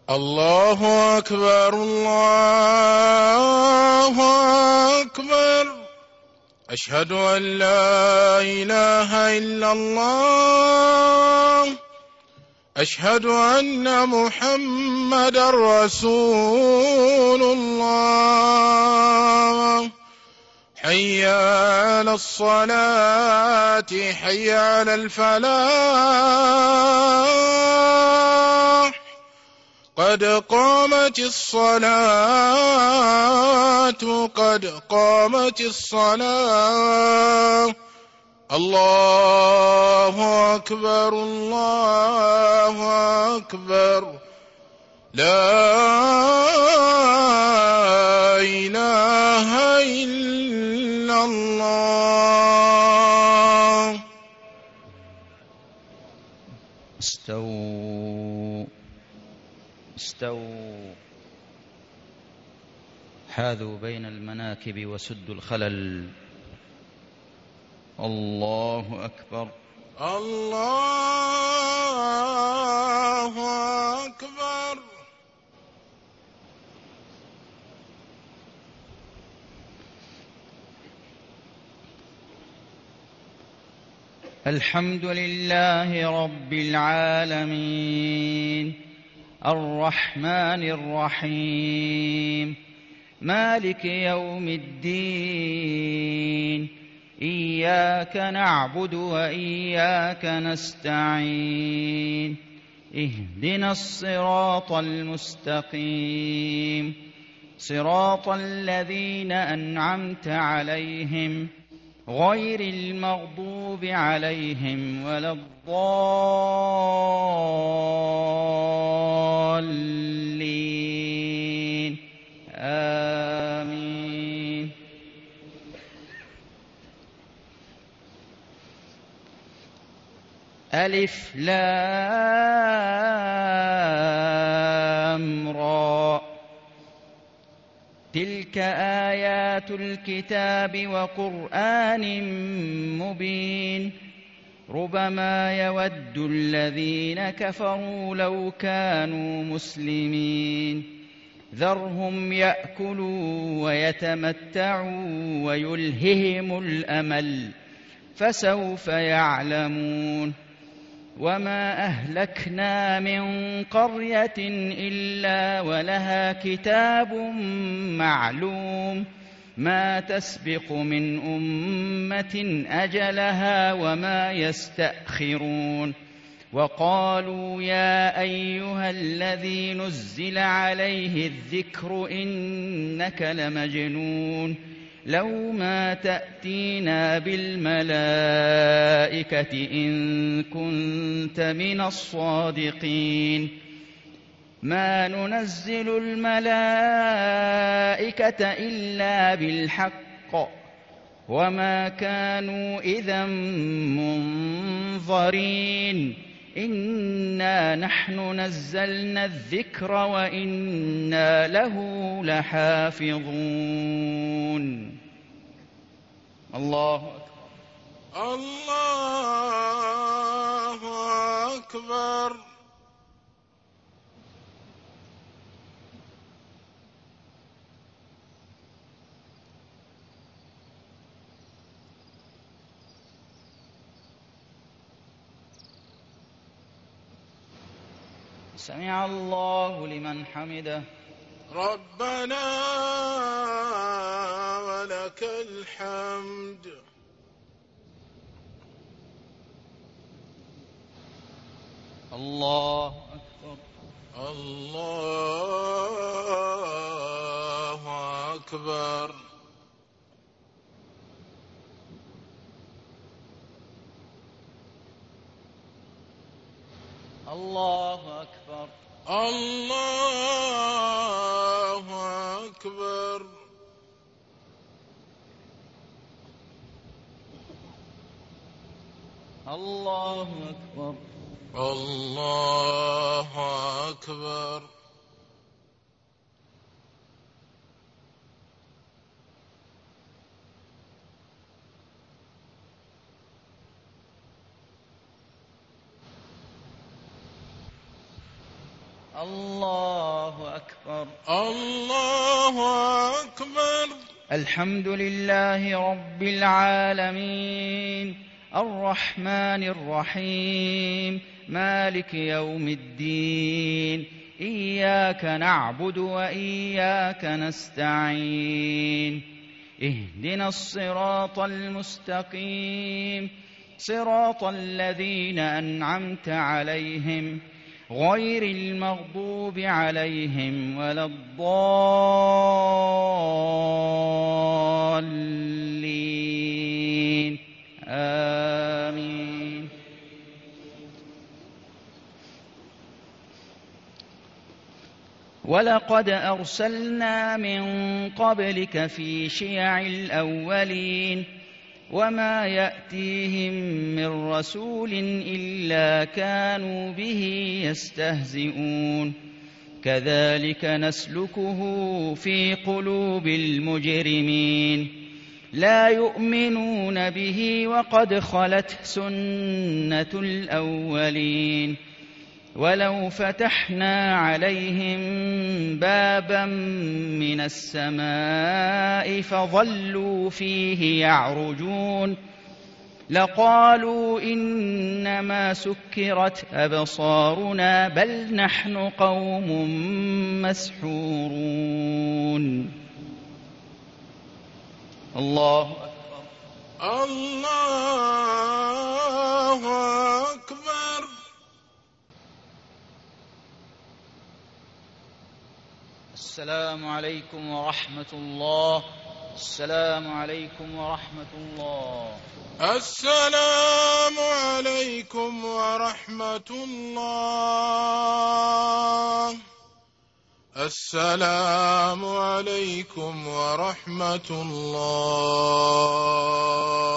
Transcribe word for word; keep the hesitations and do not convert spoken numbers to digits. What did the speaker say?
الله أكبر الله أكبر. أشهد أن لا إله إلا الله. أشهد أن محمدا رسول الله. حي على الصلاة حي على الفلاح. قد قامت الصلاة قد قامت الصلاة. الله أكبر الله أكبر. لا إله إلا الله. استووا استووا حاذوا بين المناكب وسدوا الخلل. الله أكبر الله أكبر. الحمد لله رب العالمين الرحمن الرحيم مالك يوم الدين. إياك نعبد وإياك نستعين. اهدنا الصراط المستقيم صراط الذين أنعمت عليهم غير المغضوب عليهم ولا الضالين. آمين. ألف لام را. تلك آيات الكتاب وقرآن مبين. ربما يود الذين كفروا لو كانوا مسلمين. ذرهم يأكلوا ويتمتعوا ويلههم الأمل فسوف يعلمون. وما أهلكنا من قرية إلا ولها كتاب معلوم ما تسبق من أمة أجلها وما يستأخرون. وقالوا يا أيها الذي نزل عليه الذكر إنك لمجنون لو ما تأتينا بالملائكة إن كنت من الصادقين. ما ننزل الملائكة إلا بالحق وما كانوا إذا منظرين. إنا نحن نزلنا الذكر وإنا له لحافظون. الله أكبر الله أكبر. سمع الله لمن حمده. ربنا ولك الحمد. الله أكبر الله أكبر. الله أكبر الله أكبر. الله أكبر الله أكبر. الله أكبر. الله أكبر. الحمد لله رب العالمين الرحمن الرحيم مالك يوم الدين إياك نعبد وإياك نستعين اهدنا الصراط المستقيم صراط الذين أنعمت عليهم غير المغضوب عليهم ولا الضالين آمين. ولقد أرسلنا من قبلك في شيع الأولين وما يأتيهم من رسول إلا كانوا به يستهزئون كذلك نسلكه في قلوب المجرمين لا يؤمنون به وقد خلت سنة الأولين ولو فتحنا عليهم بابا من السماء فظلوا فيه يعرجون لقالوا إنما سكرت أبصارنا بل نحن قوم مسحورون. الله أكبر. الله أكبر. السلام عليكم ورحمة الله. السلام عليكم ورحمة الله. السلام عليكم ورحمة الله. السلام عليكم ورحمة الله.